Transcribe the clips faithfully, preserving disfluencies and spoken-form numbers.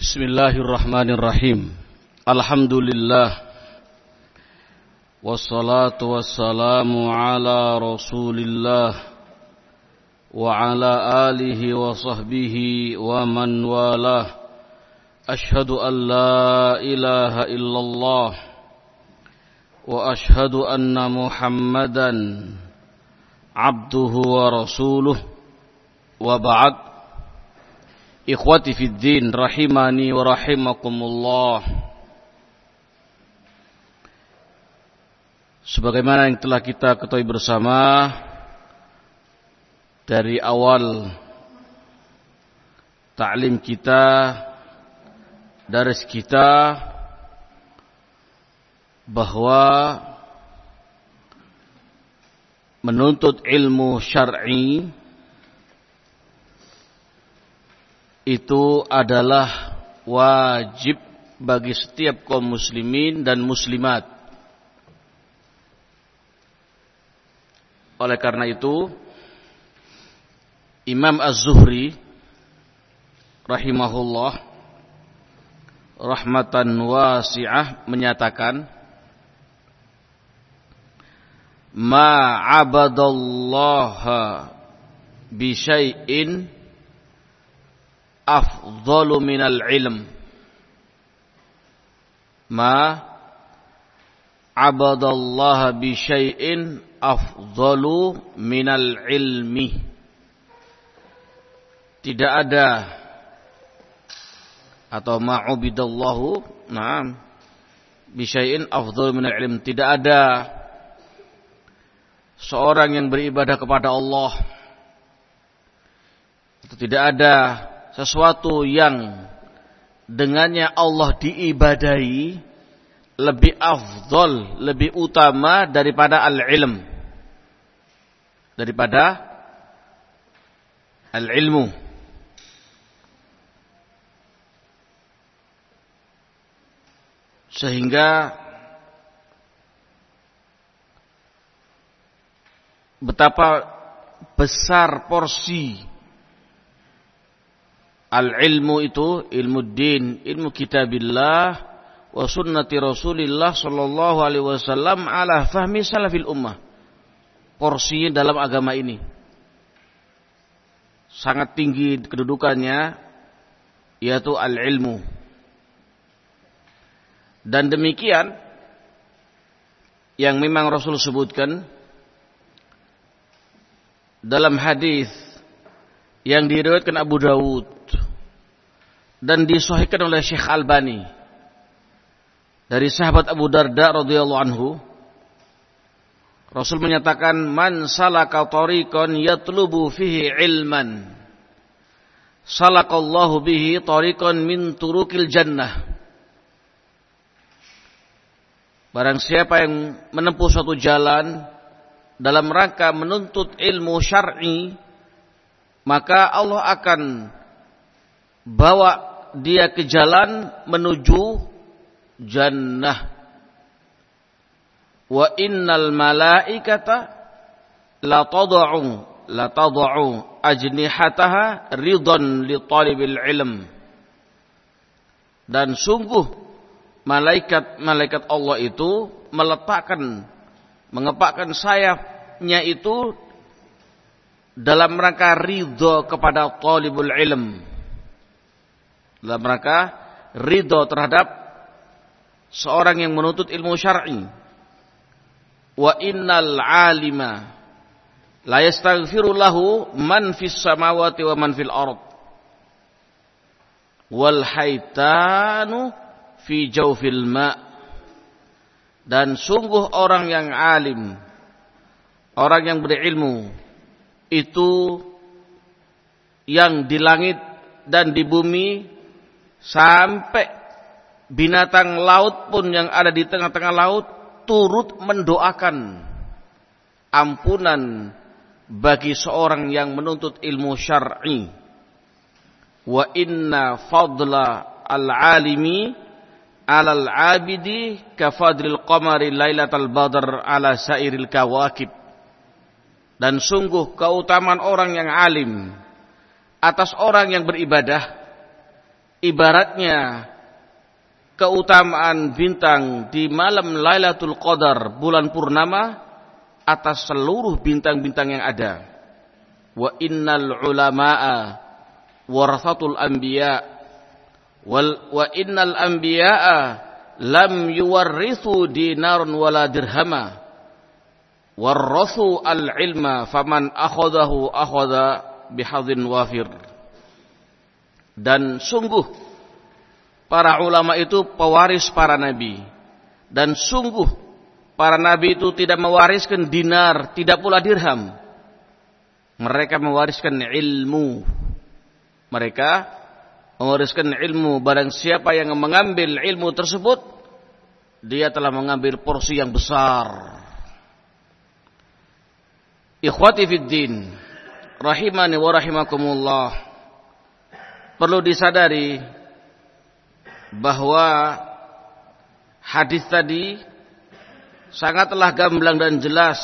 Bismillahirrahmanirrahim. Alhamdulillah. Wassalatu wassalamu ala Rasulillah wa ala alihi wa sahbihi wa man walah. Ashhadu an la ilaha illallah wa ashhadu anna Muhammadan abduhu wa rasuluh wa ba'd. Ikhwati fid din rahimani wa rahimakumullah. Sebagaimana yang telah kita ketahui bersama dari awal ta'lim kita, daris kita, bahwa menuntut ilmu syar'i itu adalah wajib bagi setiap kaum muslimin dan muslimat. Oleh karena itu, Imam Az-Zuhri rahimahullah rahmatan wasi'ah menyatakan, ma 'abadallaha bi syai'in afdalu minal ilm. Ma 'abadallaha bi syai'in afdalu minal ilmi. Tidak ada, atau ma'ubidallahu na'am bi syai'in afdalu minal ilm, tidak ada seorang yang beribadah kepada Allah, atau tidak ada sesuatu yang dengannya Allah diibadahi lebih afdol, lebih utama daripada al-ilm, daripada al-ilmu. Sehingga betapa besar porsi al-ilmu itu, ilmu din, ilmu kitabillah wa sunnati Rasulillah sallallahu alaihi wasallam ala fahmi salafil ummah. Porsinya dalam agama ini sangat tinggi kedudukannya, yaitu al-ilmu. Dan demikian yang memang Rasul sebutkan dalam hadis yang diriwayatkan Abu Dawud dan disahihkan oleh Syekh Albani dari sahabat Abu Darda radhiyallahu anhu, Rasul menyatakan, man salaka tariqan yatlubu fihi ilman salakallahu bihi tariqan min turuqil jannah. Barang siapa yang menempuh suatu jalan dalam rangka menuntut ilmu syar'i, maka Allah akan bawa dia ke jalan menuju jannah. Wa innal malaikata la tad'u la tad'u ajnihataha ridan li talibil ilm. Dan sungguh malaikat-malaikat Allah itu meletakkan, mengepakkan sayapnya itu dalam rangka ridho kepada talibul ilm, dalam rangka ridho terhadap seorang yang menuntut ilmu syar'i. Wa innal alima la yastaghfiru lahu man fis samawati wa man fil ard wal haitanu fi jawfil ma. Dan sungguh orang yang alim, orang yang berilmu itu yang di langit dan di bumi, sampai binatang laut pun yang ada di tengah-tengah laut turut mendoakan ampunan bagi seorang yang menuntut ilmu syar'i. Wa inna fadla al-alimi alal abidi kafadril qamari lailatal badr ala sairil kawakib. Dan sungguh keutamaan orang yang alim atas orang yang beribadah ibaratnya keutamaan bintang di malam Lailatul Qadar, bulan purnama, atas seluruh bintang-bintang yang ada. Wa innal ulama'a warathatul anbiya wal wa innal anbiya'a lam yuwarrithu dinarun wala dirhama warrathu al-ilma faman akhadahu akhadha bihadzin wafir. Dan sungguh para ulama itu pewaris para nabi, dan sungguh para nabi itu tidak mewariskan dinar, tidak pula dirham. Mereka mewariskan ilmu. Mereka mewariskan ilmu. Barang siapa yang mengambil ilmu tersebut, dia telah mengambil porsi yang besar. Ikhwati fid din, rahimani wa rahimakumullah. Perlu disadari bahwa hadis tadi sangatlah gamblang dan jelas.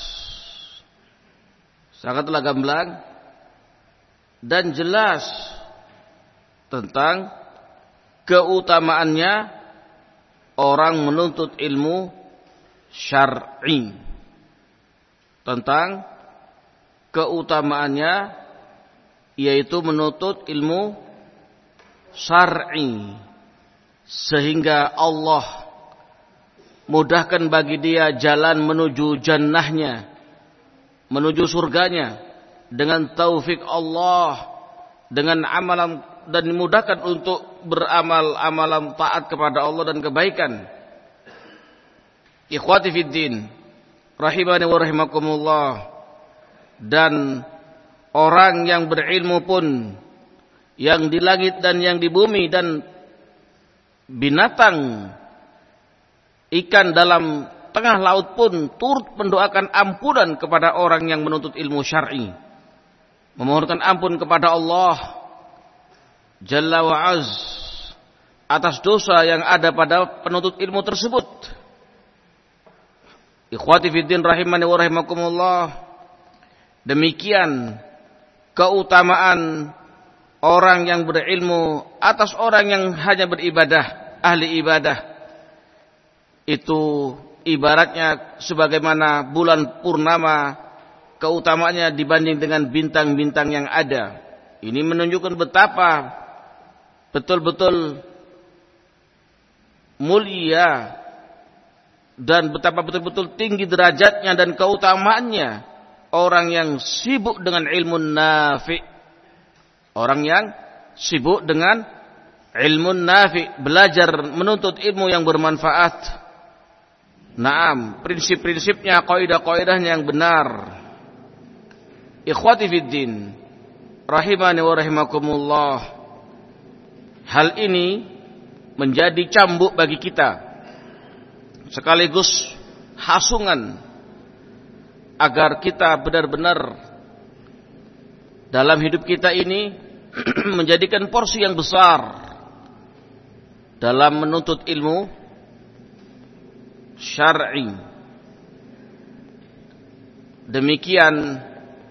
Sangatlah gamblang dan jelas tentang keutamaannya orang menuntut ilmu syar'i. Tentang keutamaannya yaitu menuntut ilmu syar'i, sehingga Allah mudahkan bagi dia jalan menuju jannahnya, menuju surganya dengan taufik Allah, dengan amalan, dan dimudahkan untuk beramal amalan taat kepada Allah dan kebaikan. Ikhwati fid din, rahimani wa rahimakumullah. Dan orang yang berilmu pun, yang di langit dan yang di bumi, dan binatang, ikan dalam tengah laut pun turut mendoakan ampunan kepada orang yang menuntut ilmu syar'i, memohonkan ampun kepada Allah Jalla wa Az atas dosa yang ada pada penuntut ilmu tersebut. Ikhwati fiddin rahimani wa rahimakumullah. Demikian keutamaan orang yang berilmu atas orang yang hanya beribadah, ahli ibadah. Itu ibaratnya sebagaimana bulan purnama keutamaannya dibanding dengan bintang-bintang yang ada. Ini menunjukkan betapa betul-betul mulia dan betapa betul-betul tinggi derajatnya dan keutamaannya orang yang sibuk dengan ilmu nafi'. Orang yang sibuk dengan ilmu nafi', belajar menuntut ilmu yang bermanfaat. Naam, prinsip-prinsipnya, kaidah-kaidahnya yang benar. Ikhwati fiddin, rahimani wa rahimakumullah. Hal ini menjadi cambuk bagi kita, sekaligus hasungan agar kita benar-benar dalam hidup kita ini menjadikan porsi yang besar dalam menuntut ilmu syar'i. Demikian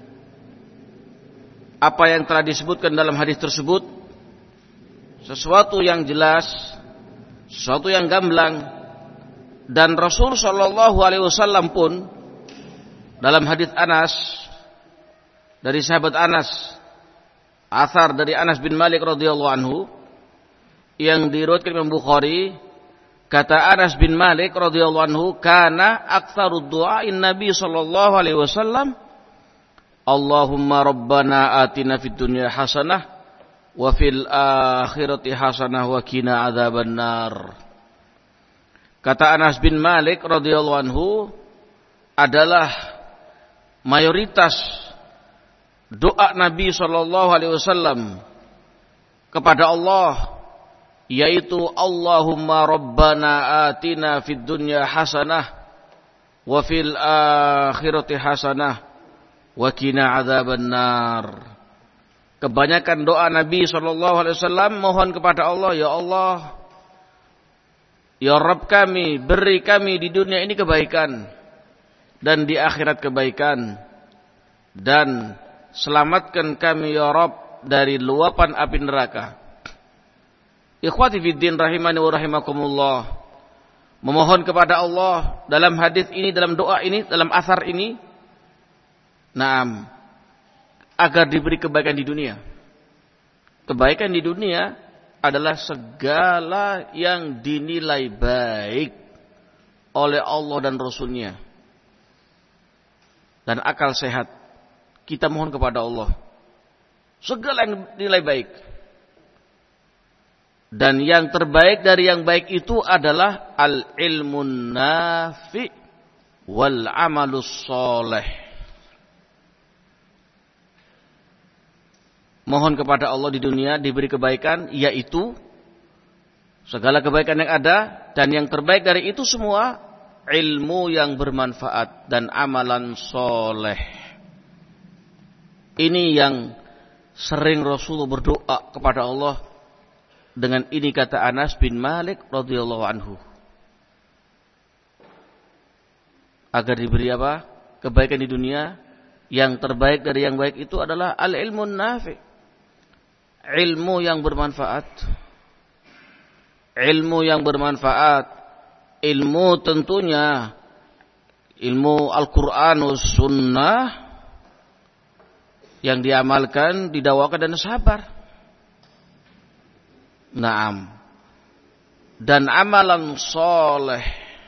apa yang telah disebutkan dalam hadis tersebut, sesuatu yang jelas, sesuatu yang gamblang, dan Rasul sallallahu alaihi wasallam pun dalam hadis Anas, dari sahabat Anas, athar dari Anas bin Malik radhiyallahu anhu yang diriwayatkan Imam Bukhari, kata Anas bin Malik radhiyallahu anhu, kana aktsarud du'ain Nabi sallallahu alaihi wasallam, Allahumma rabbana atina fid dunya hasanah wa fil akhirati hasanah wa qina adzabannar. Kata Anas bin Malik radhiyallahu anhu, adalah mayoritas doa Nabi sallallahu alaihi wasallam kepada Allah, yaitu Allahumma rabbana atina fid dunya hasanah wa fil akhirati hasanah wa qina adzabannar. Kebanyakan doa Nabi sallallahu alaihi wasallam mohon kepada Allah, ya Allah, ya Rabb kami, beri kami di dunia ini kebaikan dan di akhirat kebaikan, dan selamatkan kami ya Rabb dari luapan api neraka. Ikhwati fiddin rahimani wa rahimakumullah. Memohon kepada Allah dalam hadis ini, dalam doa ini, dalam asar ini. Naam. Agar diberi kebaikan di dunia. Kebaikan di dunia adalah segala yang dinilai baik oleh Allah dan Rasulnya. Dan akal sehat. Kita mohon kepada Allah. Segala yang dinilai baik. Dan yang terbaik dari yang baik itu adalah al-ilmun nafi wal amalus soleh. Mohon kepada Allah di dunia diberi kebaikan, yaitu segala kebaikan yang ada. Dan yang terbaik dari itu semua, ilmu yang bermanfaat dan amalan soleh. Ini yang sering Rasulullah berdoa kepada Allah. Dengan ini kata Anas bin Malik radhiyallahu anhu. Agar diberi apa? Kebaikan di dunia. Yang terbaik dari yang baik itu adalah al-ilmun nafi. Ilmu yang bermanfaat. Ilmu yang bermanfaat. Ilmu tentunya. Ilmu Al-Quran was sunnah. Yang diamalkan, didakwakan dan sabar. Naam. Dan amalan soleh,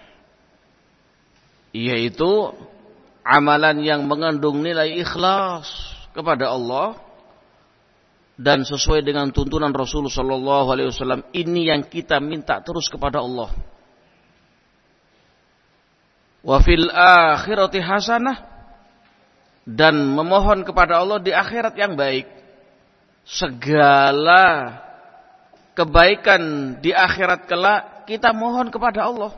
yaitu amalan yang mengandung nilai ikhlas kepada Allah dan sesuai dengan tuntunan Rasulullah sallallahu alaihi wasallam. Ini yang kita minta terus kepada Allah. Wa fil akhirati hasanah, dan memohon kepada Allah di akhirat yang baik. Segala kebaikan di akhirat kelak kita mohon kepada Allah.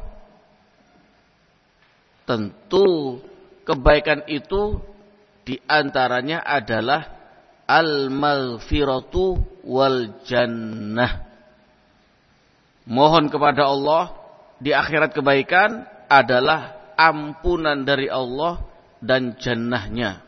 Tentu kebaikan itu diantaranya adalah al-maghfiratu wal jannah. Mohon kepada Allah di akhirat kebaikan adalah ampunan dari Allah dan jannahnya.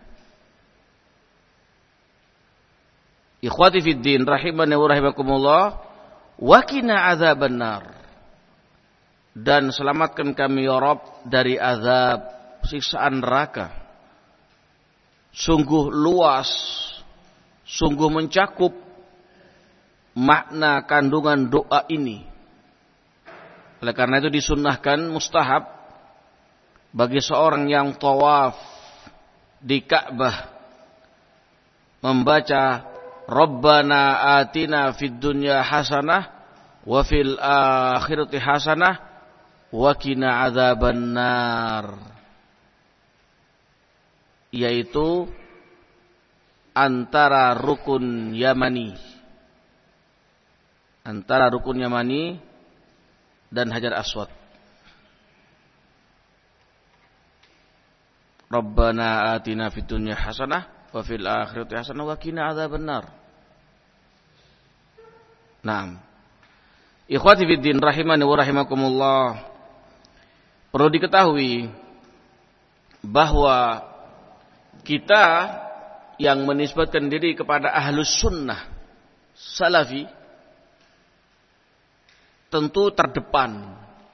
Ikhwati fiddin rahimani wa rahimakumullah. Wakina azaban nar, dan selamatkan kami ya Rabb dari azab siksaan neraka. Sungguh luas, sungguh mencakup makna kandungan doa ini. Oleh karena itu disunnahkan mustahab bagi seorang yang tawaf di Ka'bah membaca Rabbana atina fid dunya hasanah wa fil akhirati hasanah wa qina adzabannar, yaitu antara rukun Yamani antara rukun Yamani dan Hajar Aswad. Rabbana atina fid dunya hasanah wa fil akhirati hasanah wa qina adzabannar. Naam. Ikhwati fiddin rahimani wa rahimakumullah. Perlu diketahui bahwa kita yang menisbatkan diri kepada ahlus sunnah salafi tentu terdepan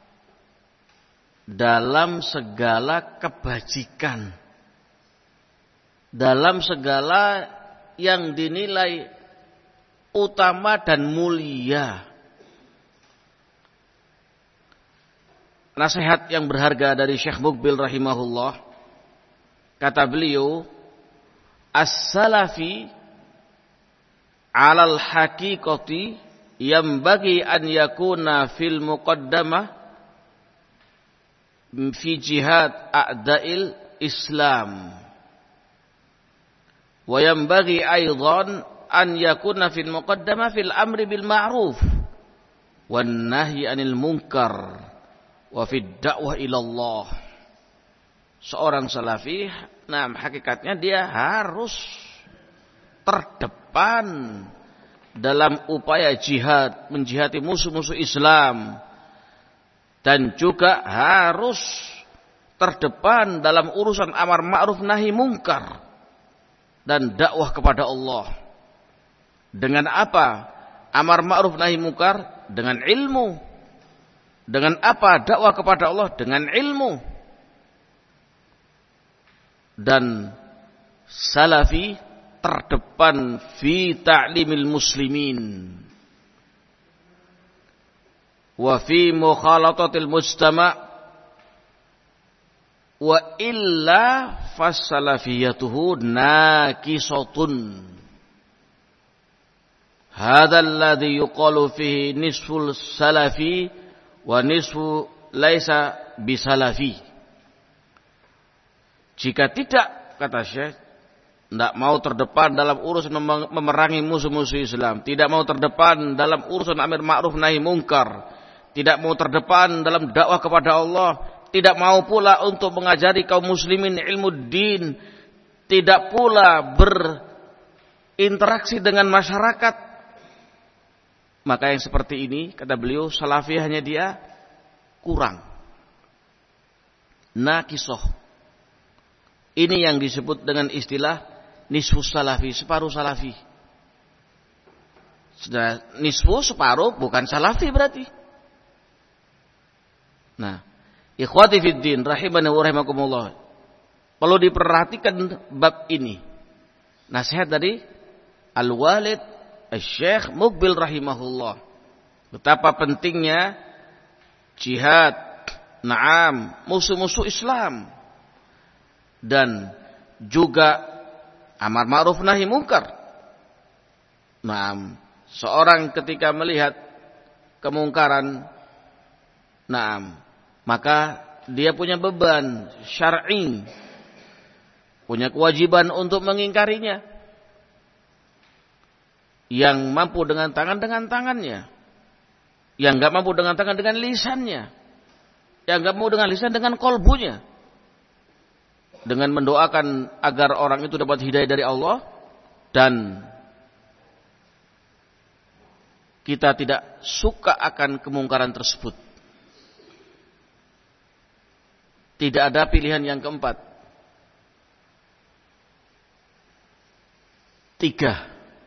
dalam segala kebajikan, dalam segala yang dinilai utama dan mulia. Nasihat yang berharga dari Syekh Muqbil rahimahullah, kata beliau, as-salafi alal haqiqati yambagi an yakuna fil muqaddamah fi jihad a'da'il Islam. Wa yanbaghi aidan an yakuna fil muqaddamah fil amri bil ma'ruf wan nahyi 'anil munkar wa fid da'wah ila Allah. Seorang salafi, nah hakikatnya dia harus terdepan dalam upaya jihad, menjihati musuh-musuh Islam, dan juga harus terdepan dalam urusan amar ma'ruf nahi munkar dan dakwah kepada Allah. Dengan apa amar ma'ruf nahi munkar? Dengan ilmu. Dengan apa dakwah kepada Allah? Dengan ilmu. Dan salafi terdepan fi ta'limil muslimin wa fi mukhalatatil mujtama' wa illa fasalafiyatuhu nakisatun. Hadha alladhi yuqalu fihi nisful salafi wa nisfu laisa bisalafi. Jika tidak, kata Syekh, tidak mau terdepan dalam urusan memerangi musuh-musuh Islam, tidak mau terdepan dalam urusan amar ma'ruf nahi mungkar, tidak mau terdepan dalam dakwah kepada Allah, tidak mau pula untuk mengajari kaum muslimin ilmu din, tidak pula berinteraksi dengan masyarakat, maka yang seperti ini, kata beliau, salafi hanya dia kurang, naqisoh. Ini yang disebut dengan istilah nisfu salafi, separuh salafi. Sudah nisfu separuh bukan salafi berarti. Nah, ikhwati fiddin rahimani wa rahimakumullah. Perlu diperhatikan bab ini. Nasihat dari Al-Walid Asy-Syaikh Muqbil rahimahullah. Betapa pentingnya jihad, na'am, musuh-musuh Islam. Dan juga amar ma'ruf nahi mungkar. Naam, seorang ketika melihat kemungkaran, naam, maka dia punya beban syar'i, punya kewajiban untuk mengingkarinya. Yang mampu dengan tangan dengan tangannya, yang enggak mampu dengan tangan dengan lisannya, yang enggak mampu dengan lisan dengan kolbunya. Dengan mendoakan agar orang itu dapat hidayah dari Allah, dan kita tidak suka akan kemungkaran tersebut. Tidak ada pilihan yang keempat. Tiga.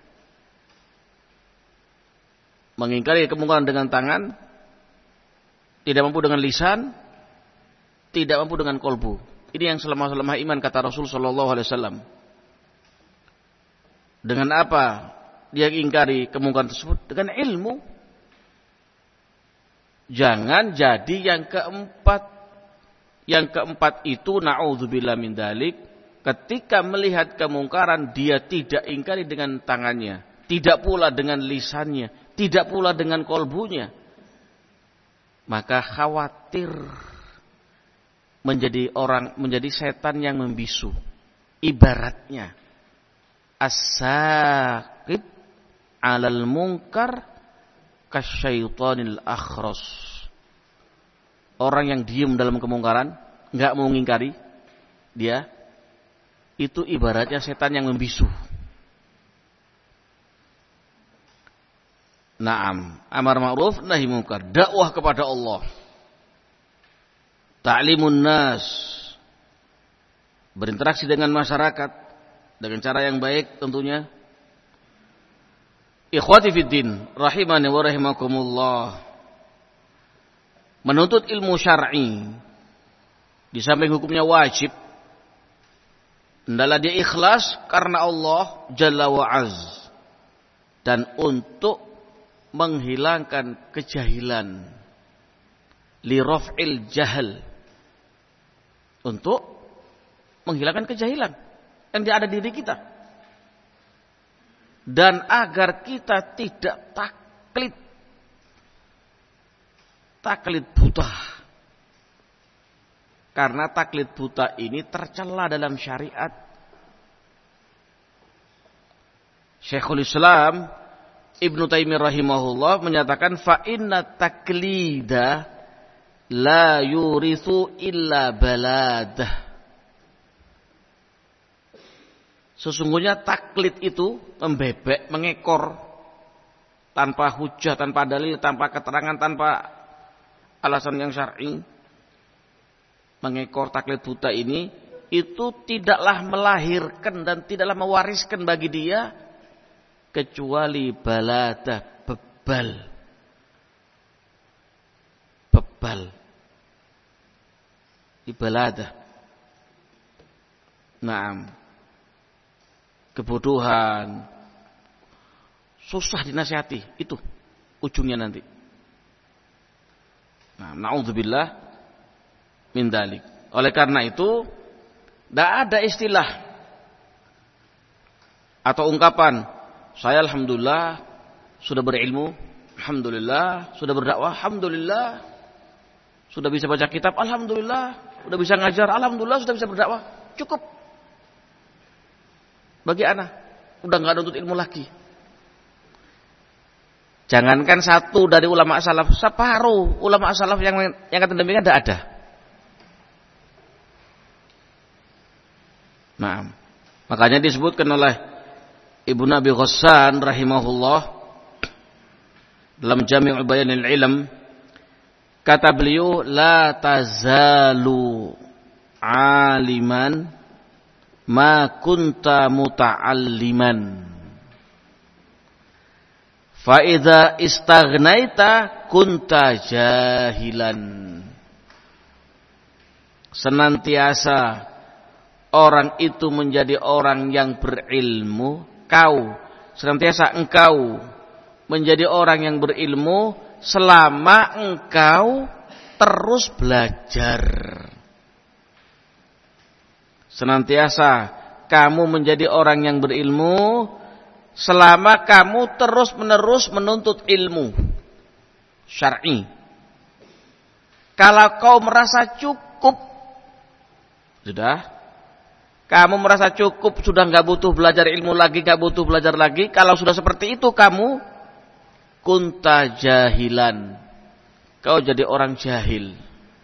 Mengingkari kemungkaran dengan tangan, tidak mampu dengan lisan, tidak mampu dengan kolbu. Ini yang selemah-lemah iman, kata Rasul sallallahu alaihi wasallam. Dengan apa dia ingkari kemungkaran tersebut? Dengan ilmu. Jangan jadi yang keempat. Yang keempat itu na'udzubillah min dzalik, ketika melihat kemungkaran dia tidak ingkari dengan tangannya, tidak pula dengan lisannya, tidak pula dengan kolbunya. Maka khawatir menjadi orang, menjadi setan yang membisu. Ibaratnya as-saqib 'alal munkar kasyaitonil akhras. Orang yang diam dalam kemungkaran, enggak mau mengingkari, dia itu ibaratnya setan yang membisu. Naam, amar ma'ruf nahi munkar, dakwah kepada Allah. Ta'limun nas, berinteraksi dengan masyarakat dengan cara yang baik tentunya. Ikhwati fiddin rahimani wa rahimakumullah. Menuntut ilmu syar'i di samping hukumnya wajib, hendaklah dia ikhlas karena Allah Jalla wa Az, dan untuk menghilangkan kejahilan, li raf'il jahal, untuk menghilangkan kejahilan yang ada di diri kita, dan agar kita tidak taklid taklid buta. Karena taklid buta ini tercela dalam syariat. Syekhul Islam Ibnu Taimiyah rahimahullah menyatakan fa inna taklida la yurithu illa baladah. Sesungguhnya taklid itu membebek, mengekor tanpa hujah, tanpa dalil, tanpa keterangan, tanpa alasan yang syar'i. Mengekor taklid buta ini itu tidaklah melahirkan dan tidaklah mewariskan bagi dia kecuali baladah, bebal. tebal. Ibaladah. Naam. Kebodohan. Susah dinasihati. Itu ujungnya nanti. Nah, na'udzubillah min dzalik. Oleh karena itu, tidak ada istilah atau ungkapan, saya alhamdulillah sudah berilmu, alhamdulillah sudah berdakwah, alhamdulillah sudah bisa baca kitab, alhamdulillah sudah bisa ngajar, alhamdulillah sudah bisa berdakwah. Cukup. Bagi anak, udah nggak nuntut ilmu lagi. Jangankan satu dari ulama salaf, separuh ulama salaf yang yang kata demikian tidak ada. Nah, makanya disebutkan oleh Ibnu Abi Ghassan rahimahullah dalam Jami' Bayanil Ilm, kata beliau, la tazalu aliman ma kunta muta'alliman. Fa idza istaghnaita kunta jahilan. Senantiasa orang itu menjadi orang yang berilmu, kau senantiasa engkau menjadi orang yang berilmu selama engkau terus belajar. Senantiasa kamu menjadi orang yang berilmu selama kamu terus-menerus menuntut ilmu syar'i. Kalau kau merasa cukup, sudah, kamu merasa cukup, sudah nggak butuh belajar ilmu lagi, nggak butuh belajar lagi. Kalau sudah seperti itu kamu, kunta jahilan, kau jadi orang jahil.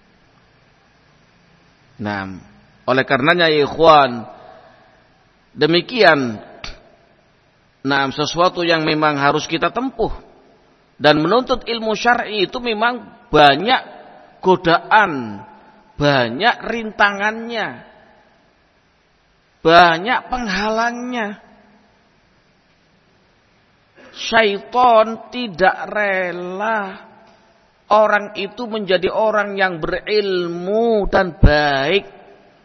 Nah, oleh karenanya ya ikhwan, demikian. Nah, sesuatu yang memang harus kita tempuh. Dan menuntut ilmu syar'i itu memang banyak godaan, banyak rintangannya, banyak penghalangnya. Syaitan tidak rela orang itu menjadi orang yang berilmu dan baik.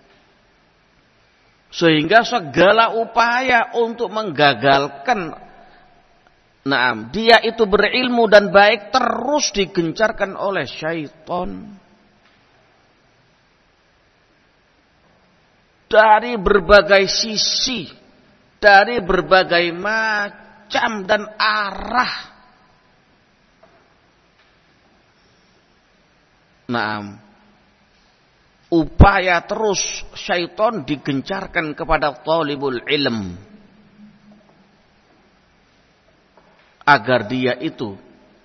Sehingga segala upaya untuk menggagalkan, nah, dia itu berilmu dan baik terus digencarkan oleh syaitan. Dari berbagai sisi, dari berbagai macam dan arah. Nah, upaya terus syaitan digencarkan kepada talibul ilm agar dia itu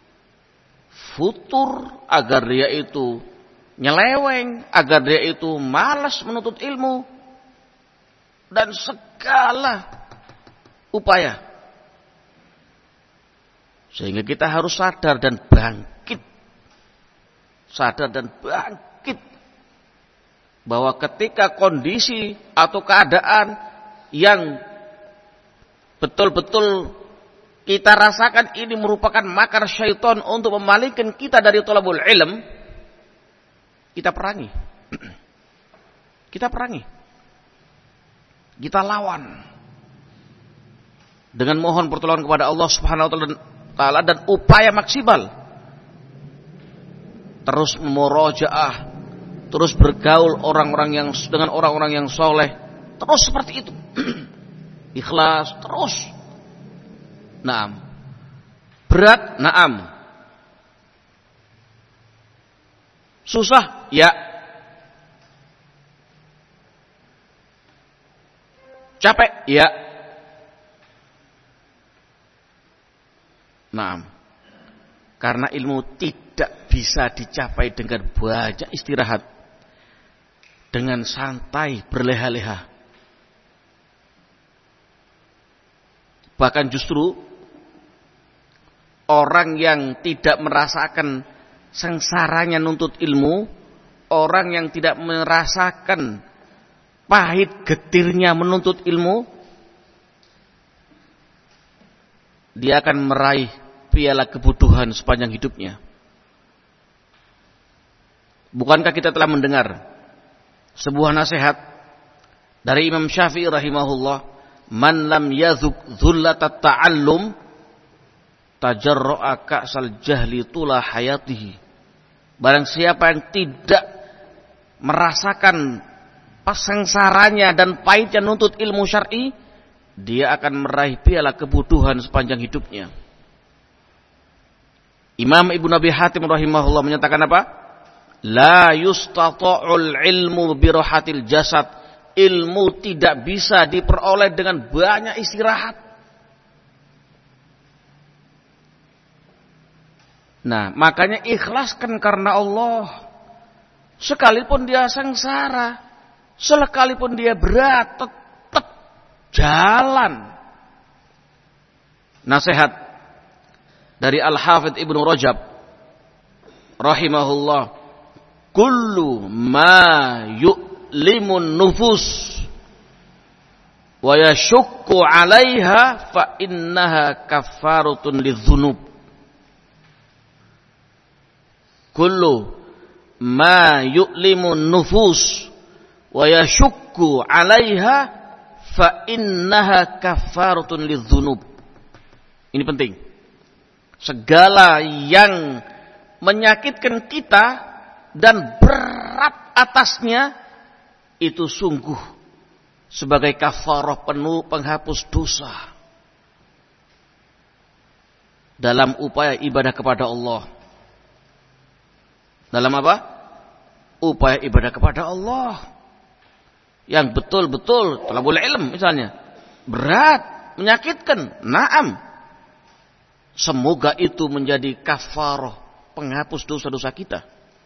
futur, agar dia itu nyeleweng, agar dia itu malas menuntut ilmu dan segala upaya. Sehingga kita harus sadar dan bangkit, sadar dan bangkit bahwa ketika kondisi atau keadaan yang betul-betul kita rasakan ini merupakan makar syaitan untuk memalingkan kita dari thalabul ilm, kita perangi. Kita perangi. Kita lawan. Dengan mohon pertolongan kepada Allah Subhanahu wa taala dan upaya maksimal. Terus memurojaah, terus bergaul orang-orang yang dengan orang-orang yang soleh, terus seperti itu. Ikhlas terus. Naam. Berat, naam. Susah, ya. Capek, ya. Naam. Karena ilmu tidak bisa dicapai dengan banyak istirahat, dengan santai berleha-leha. Bahkan justru orang yang tidak merasakan sengsaranya nuntut ilmu, orang yang tidak merasakan pahit getirnya menuntut ilmu, dia akan meraih piala kebutuhan sepanjang hidupnya. Bukankah kita telah mendengar sebuah nasihat dari Imam Syafi'i rahimahullah, man lam yadhuk dhullatat ta'allum tajarra'a ka'sal jahli tula hayatihi. Barang siapa yang tidak merasakan sengsaranya dan pahitnya nuntut ilmu syar'i, dia akan meraih piala kebutuhan sepanjang hidupnya. Imam Ibnu Abi Hatim rahimahullah menyatakan apa? La yustata'ul ilmu birohatil jasad. Ilmu tidak bisa diperoleh dengan banyak istirahat. Nah, makanya ikhlaskan karena Allah. Sekalipun dia sengsara, sekalipun dia berat, tetap jalan. Nasihat dari Al-Hafidz Ibnu Rajab rahimahullah, kullu ma yu'limun nufus wa yashukku 'alaiha fa innaha kaffaratun lidzunub. Kullu ma yu'limun nufus wa yashukku 'alaiha fa innaha kaffaratun lidzunub. Ini penting. Segala yang menyakitkan kita dan berat atasnya itu sungguh sebagai kafarah penuh penghapus dosa dalam upaya ibadah kepada Allah. Dalam apa? Upaya ibadah kepada Allah yang betul-betul talabul ilm misalnya, berat, menyakitkan, na'am. Semoga itu menjadi kafarah penghapus dosa-dosa kita.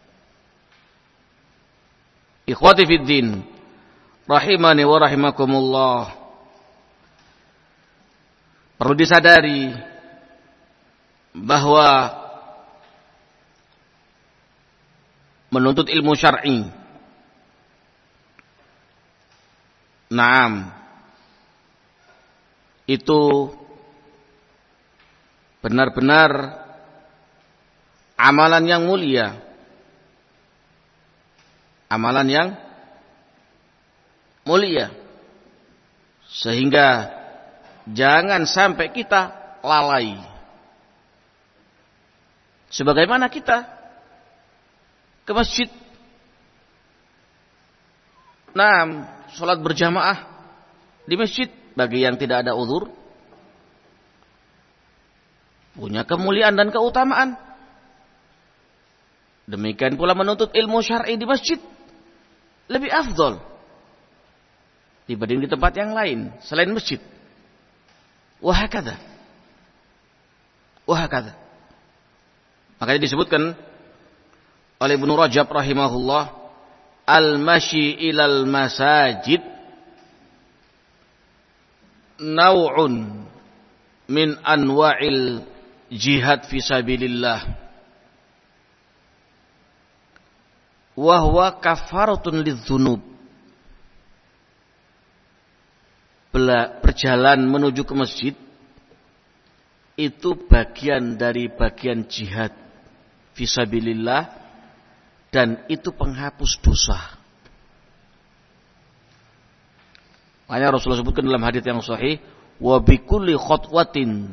Ikhwati fid din, rahimani wa rahimakumullah. Perlu disadari bahwa menuntut ilmu syar'i, naam, itu benar-benar amalan yang mulia. Amalan yang mulia. Sehingga jangan sampai kita lalai. Sebagaimana kita ke masjid, nah, sholat berjamaah di masjid bagi yang tidak ada uzur, punya kemuliaan dan keutamaan. Demikian pula menuntut ilmu syar'i di masjid lebih afdol dibanding di tempat yang lain selain masjid. Wahakadha. Wahakadha. Makanya disebutkan oleh Ibnu Rajab rahimahullah, al-mashi ilal masajid naw'un min anwa'il jihad fi sabilillah wa huwa kafaratun lidzunub. Berjalan menuju ke masjid itu bagian dari bagian jihad fi sabilillah dan itu penghapus dosa. Makanya Rasulullah sebutkan dalam hadits yang sahih, wa bikulli khutwatin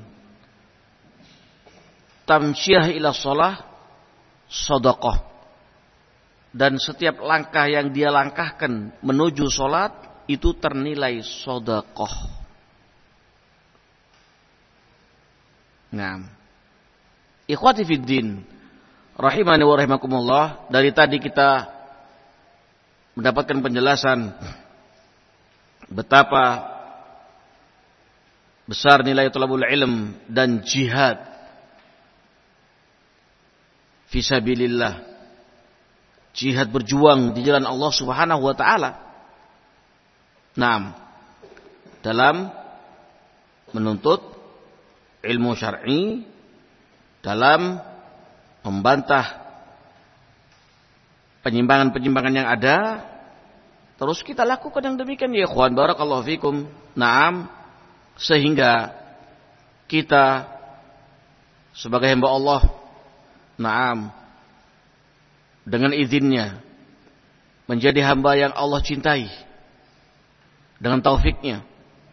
tamsyiyah ila shalah shadaqah. Dan setiap langkah yang dia langkahkan menuju sholat itu ternilai sedekah. Nah, ikhwati fiddin, rahimani wa rahimakumullah. Dari tadi kita mendapatkan penjelasan betapa besar nilai talabul ilm dan jihad fisabilillah. Jihad berjuang di jalan Allah Subhanahu wa taala. Naam. Dalam menuntut ilmu syar'i, dalam membantah penyimpangan-penyimpangan yang ada, terus kita lakukan yang demikian ya ikhwan barakallahu fikum. Naam, sehingga kita sebagai hamba Allah, naam, dengan izinnya, menjadi hamba yang Allah cintai dengan taufiknya,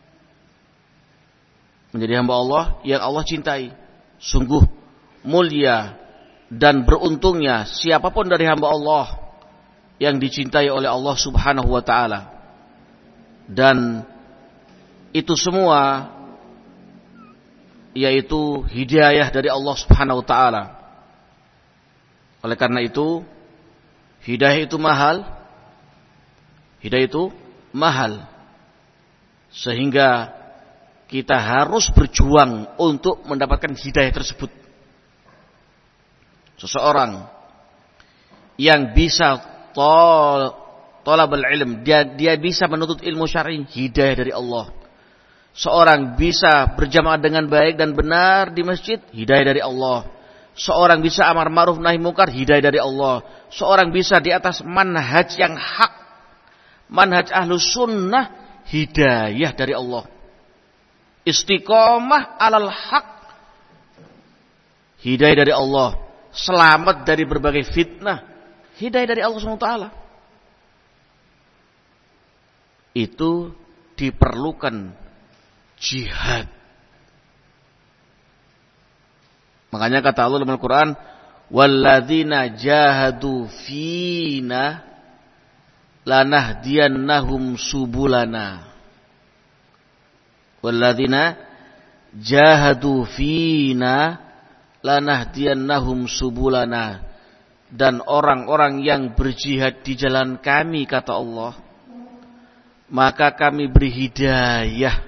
menjadi hamba Allah yang Allah cintai. Sungguh mulia dan beruntungnya siapapun dari hamba Allah yang dicintai oleh Allah Subhanahu wa ta'ala. Dan itu semua yaitu hidayah dari Allah Subhanahu wa ta'ala. Oleh karena itu, hidayah itu mahal. Hidayah itu mahal. Sehingga kita harus berjuang untuk mendapatkan hidayah tersebut. Seseorang yang bisa tol, tolabul ilm, dia, dia bisa menuntut ilmu syar'i, hidayah dari Allah. Seorang bisa berjamaah dengan baik dan benar di masjid, hidayah dari Allah. Seorang bisa amar ma'ruf nahi munkar, hidayah dari Allah. Seorang bisa di atas manhaj yang hak, manhaj ahlus sunnah, hidayah dari Allah. Istiqomah alal haq, hidayah dari Allah. Selamat dari berbagai fitnah, hidayah dari Allah subhanahu wa taala. Itu diperlukan jihad. Makanya kata Allah dalam Al-Quran, walladzina jahadu fina lanahdiyannahum subulana. Walladzina jahadu fina lanahdiyannahum subulana. Dan orang-orang yang berjihad di jalan kami, kata Allah, maka kami beri hidayah.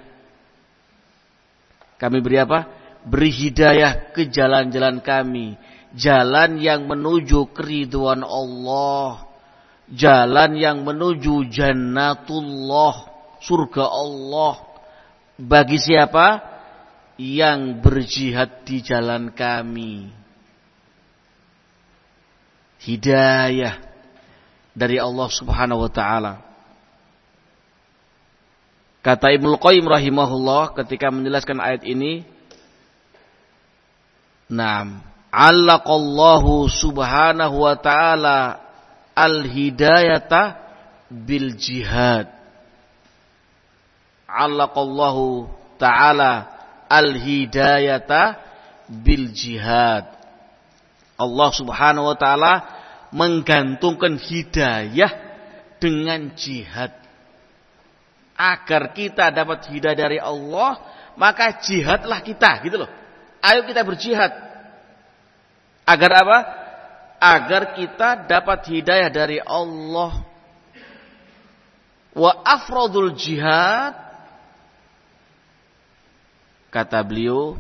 Kami beri apa? Beri hidayah ke jalan-jalan kami. Jalan yang menuju keridhaan Allah. Jalan yang menuju jannatullah, surga Allah. Bagi siapa? Yang berjihad di jalan kami. Hidayah dari Allah subhanahu wa ta'ala. Kata Ibnu Qayyim rahimahullah ketika menjelaskan ayat ini, Naam, allaqallahu subhanahu wa ta'ala al-hidayata bil jihad. Allaqallahu ta'ala al-hidayata bil jihad. Allah subhanahu wa ta'ala menggantungkan hidayah dengan jihad. Agar kita dapat hidayah dari Allah, maka jihadlah kita, gitu loh. Ayo kita berjihad. Agar apa? Agar kita dapat hidayah dari Allah. Wa afradul jihad, kata beliau,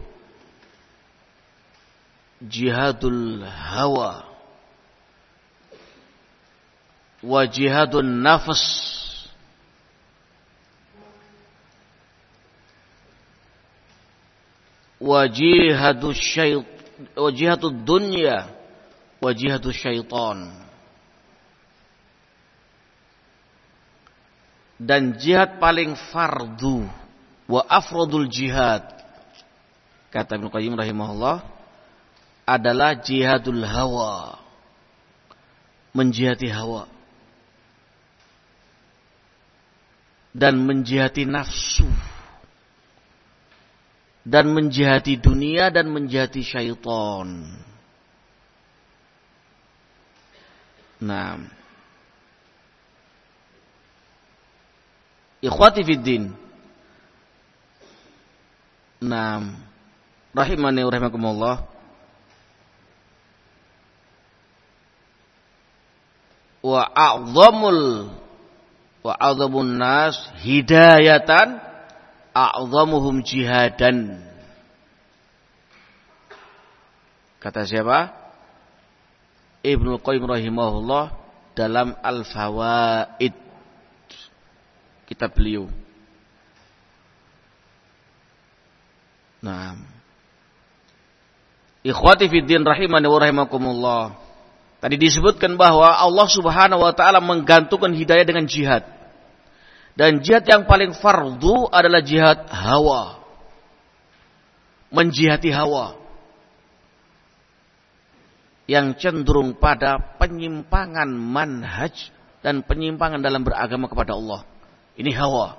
jihadul hawa wa jihadun nafs wa jihadus syait wa jihadud dunya wa jihadus syaitan. Dan jihad paling fardu, wa afradul jihad, kata Ibnu Qayyim rahimahullah, adalah jihadul hawa, menjihati hawa dan menjihati nafsu dan menjihati dunia dan menjihati syaitan. Nah, ikhwati fiddin, nah, rahimani wa rahimakumullah. Wa a'zamul wa a'zamun nas hidayatan a'zamuhum jihadan. Kata siapa? Ibnu Qayyim rahimahullah dalam Al-Fawaid, kitab beliau. Nah, ikhwati fiddin rahimani wa rahimakumullah. Tadi disebutkan bahwa Allah subhanahu wa ta'ala menggantungkan hidayah dengan jihad. Dan jihad yang paling fardu adalah jihad hawa. Menjihati hawa. yang cenderung pada penyimpangan manhaj dan penyimpangan dalam beragama kepada Allah. Ini hawa.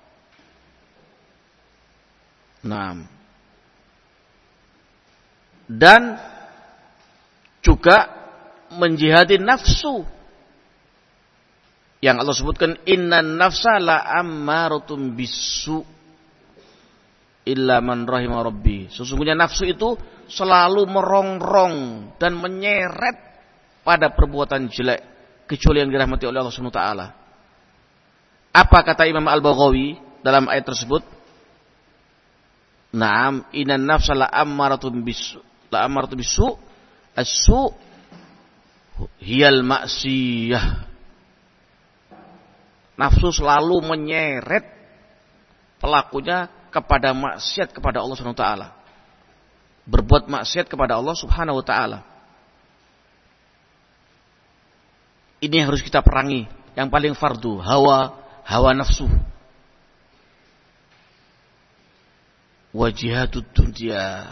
Nah, dan juga menjihadi nafsu yang Allah sebutkan, innan nafsa la ammaratum bisu illa man rahima rabbi. Sesungguhnya nafsu itu selalu merongrong dan menyeret pada perbuatan jelek kecuali yang dirahmati oleh Allah Subhanahu wa taala. Apa kata Imam Al-Baghawi dalam ayat tersebut? Naam, innan nafsa la ammaratum bisu, la ammaratum bisu, as-su hiyal maksiyah. Nafsu selalu menyeret pelakunya kepada maksiat kepada Allah Subhanahu wa taala. Berbuat maksiat kepada Allah Subhanahu wa taala. Ini yang harus kita perangi, yang paling fardu, hawa hawa nafsu. Wa jihadud dunya,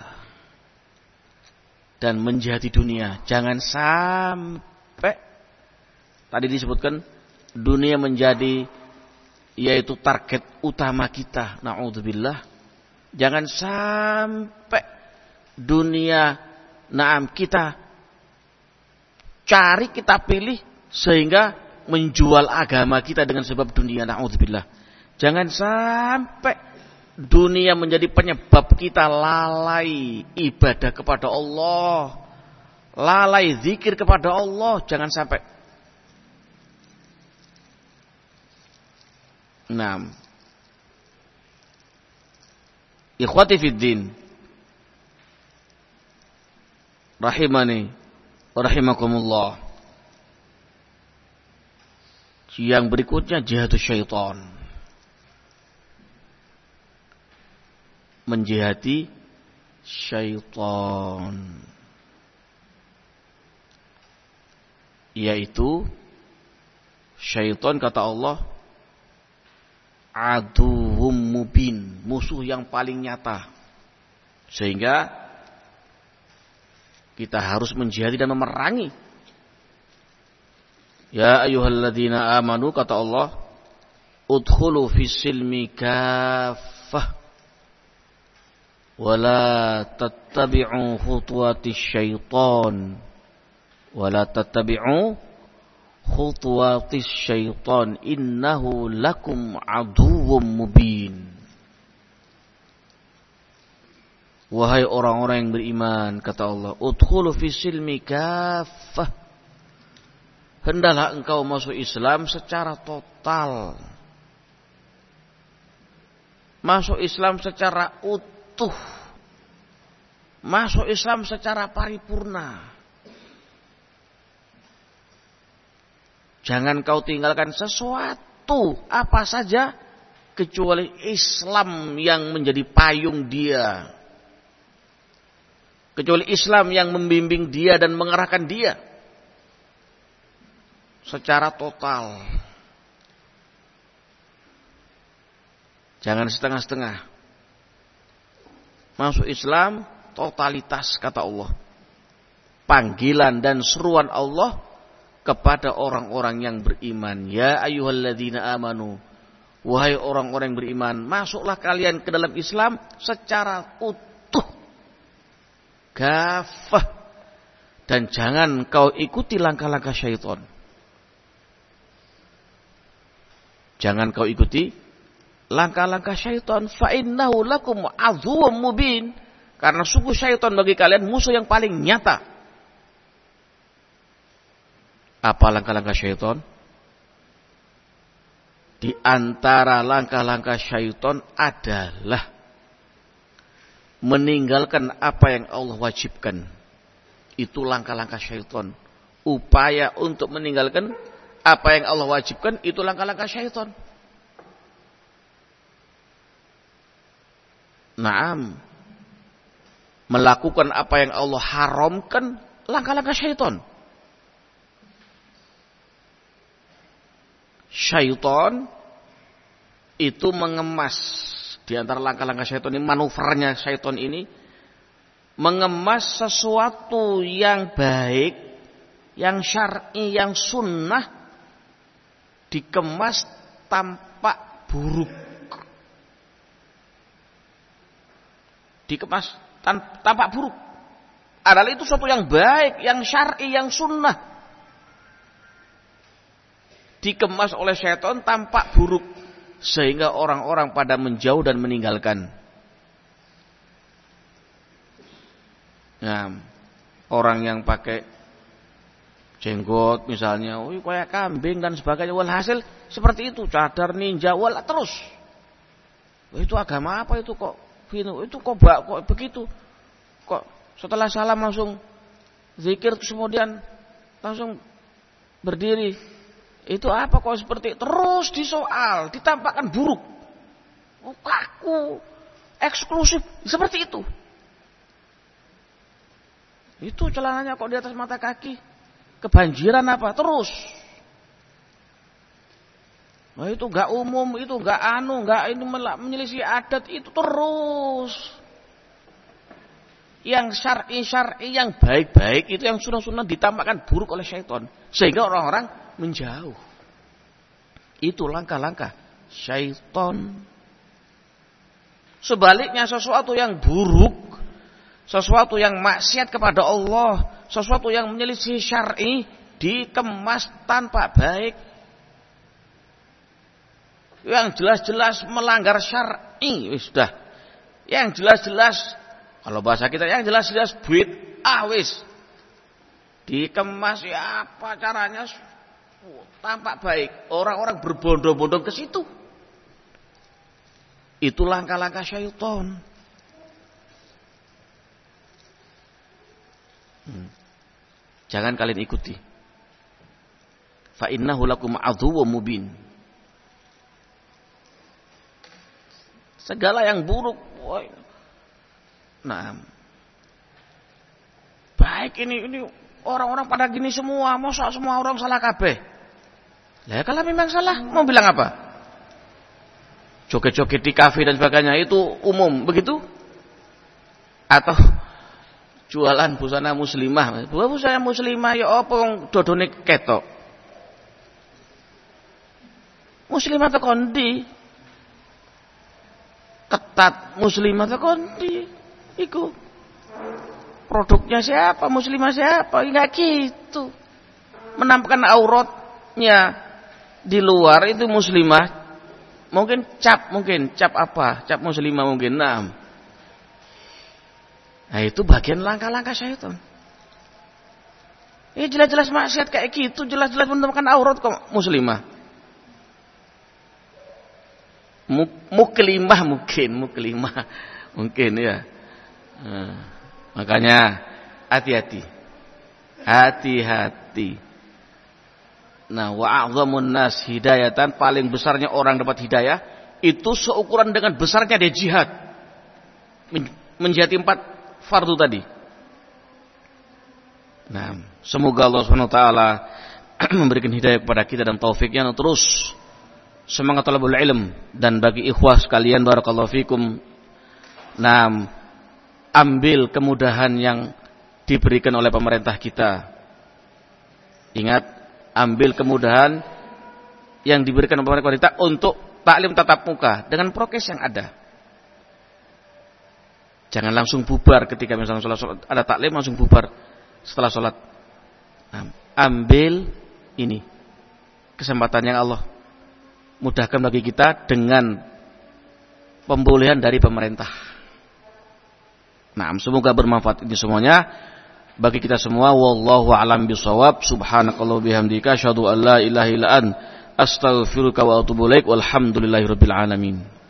dan menjihadi dunia. Jangan sampai tadi disebutkan dunia menjadi yaitu target utama kita. Na'udzubillah. Jangan sampai dunia naam kita cari, kita pilih sehingga menjual agama kita dengan sebab dunia. Na'udzubillah. Jangan sampai dunia menjadi penyebab kita lalai ibadah kepada Allah, lalai zikir kepada Allah. Jangan sampai. Naam. Ikhwati fiddin, rahimani rahimakumullah. Yang berikutnya jihadus syaitan. Menjihadi syaitan, yaitu syaitan kata Allah aduwwum mubin, musuh yang paling nyata. Sehingga kita harus menjihadi dan memerangi. Ya ayyuhalladzina amanu kata Allah, udkhulu fis-silmi kaffah wala tattabi'u khutuwatis syaitan wala tattabi'u khutuwatis syaitan innahu lakum aduwwum mubin. Wahai orang-orang yang beriman kata Allah, udkhulu fis silmi kaffah, hendaklah engkau masuk Islam secara total, masuk Islam secara utuh, masuk Islam secara paripurna. Jangan kau tinggalkan sesuatu apa saja kecuali Islam yang menjadi payung dia, kecuali Islam yang membimbing dia dan mengarahkan dia secara total. Jangan setengah-setengah. Masuk Islam totalitas kata Allah. Panggilan dan seruan Allah kepada orang-orang yang beriman. Ya ayyuhalladzina amanu, wahai orang-orang yang beriman, masuklah kalian ke dalam Islam secara utuh, kafah, dan jangan kau ikuti langkah-langkah syaitan. Jangan kau ikuti langkah-langkah syaitan. Fa innahu lakum aduwwum mubin, karena sungguh syaitan bagi kalian musuh yang paling nyata. Apa langkah-langkah syaitan? Di antara langkah-langkah syaitan adalah meninggalkan apa yang Allah wajibkan. Itu langkah-langkah syaitan. Upaya untuk meninggalkan apa yang Allah wajibkan, itu langkah-langkah syaitan. Naam. Melakukan apa yang Allah haramkan, langkah-langkah syaitan. Syaitan itu mengemas, di antara langkah-langkah syaitan ini, manuvernya syaitan ini mengemas sesuatu yang baik, yang syar'i, yang sunnah, dikemas tampak buruk. Dikemas tampak buruk. Adalah itu sesuatu yang baik, yang syar'i, yang sunnah. Dikemas oleh syaitan tampak buruk. Sehingga orang-orang pada menjauh dan meninggalkan. Nah, orang yang pakai jenggot misalnya, oh kayak kambing dan sebagainya, walhasil seperti itu, cadar ninja, wal terus. Oh, itu agama apa itu kok? Itu kok bak kok begitu? Kok setelah salam langsung zikir kemudian langsung berdiri? Itu apa kok seperti terus disoal, ditampakkan buruk, oh, kaku, eksklusif, seperti itu. Itu celananya kok di atas mata kaki. Kebanjiran apa? Terus. Nah, itu enggak umum, itu enggak anu, enggak ini menyelisih adat, itu terus. Yang syar'i-syar'i, yang baik-baik, itu yang sunnah-sunnah ditampakkan buruk oleh syaitan. Sehingga orang-orang menjauh. Itu langkah-langkah syaitan. Sebaliknya sesuatu yang buruk, sesuatu yang maksiat kepada Allah, sesuatu yang menyelisih syar'i, dikemas tanpa baik. Yang jelas-jelas melanggar syar'i, wis sudah. Yang jelas-jelas, kalau bahasa kita yang jelas-jelas bid'ah wis. Dikemas ya apa caranya tampak baik. Orang-orang berbondong-bondong ke situ. Itu langkah-langkah syaitan. Hmm. Jangan kalian ikuti. Fa innahu lakum aduwwum mubin. Segala yang buruk, woy. Nah, baik ini ini orang-orang pada gini semua, masa semua orang salah kabeh. Lah kalau memang salah, mau bilang apa? Joget-joget di kafe dan sebagainya itu umum begitu? Atau jualan busana muslimah, busana muslimah ya apa wong dodone ketok. Muslimah ta kondi. Ketat muslimah ta kondi. Iku produknya siapa? Muslimah siapa? Enggak gitu. Menampakkan auratnya di luar itu muslimah. Mungkin cap, mungkin cap apa? Cap muslimah mungkin. Nah, Nah itu bagian langkah-langkah syaitan. Ini jelas-jelas maksiat kayak gitu, jelas-jelas menemukan aurat kok muslimah. Muklimah mungkin, muklimah mungkin ya. Nah, makanya hati-hati, hati-hati. Nah, wa'adhamun nas hidayatan, paling besarnya orang dapat hidayah itu seukuran dengan besarnya dia jihad. Menjadi empat fardu tadi. Nah, semoga Allah subhanahu wa taala memberikan hidayah kepada kita dan taufiknya untuk terus semangat talabul ilm. Dan bagi ikhwah sekalian barakallahu fikum, nah, ambil kemudahan yang diberikan oleh pemerintah kita. Ingat, ambil kemudahan yang diberikan oleh pemerintah untuk taklim tatap muka dengan prokes yang ada. Jangan langsung bubar ketika misalnya sholat, sholat ada taklim langsung bubar setelah sholat. Nah, ambil ini kesempatan yang Allah mudahkan bagi kita dengan pembolehan dari pemerintah. Nah, semoga bermanfaat ini semuanya bagi kita semua. Wallahu a'lam bishawab. Subhanakallah bihamdika asyhadu an la ilaha illa anta astaghfiruka wa atubu ilaik. Walhamdulillahirabbil alamin.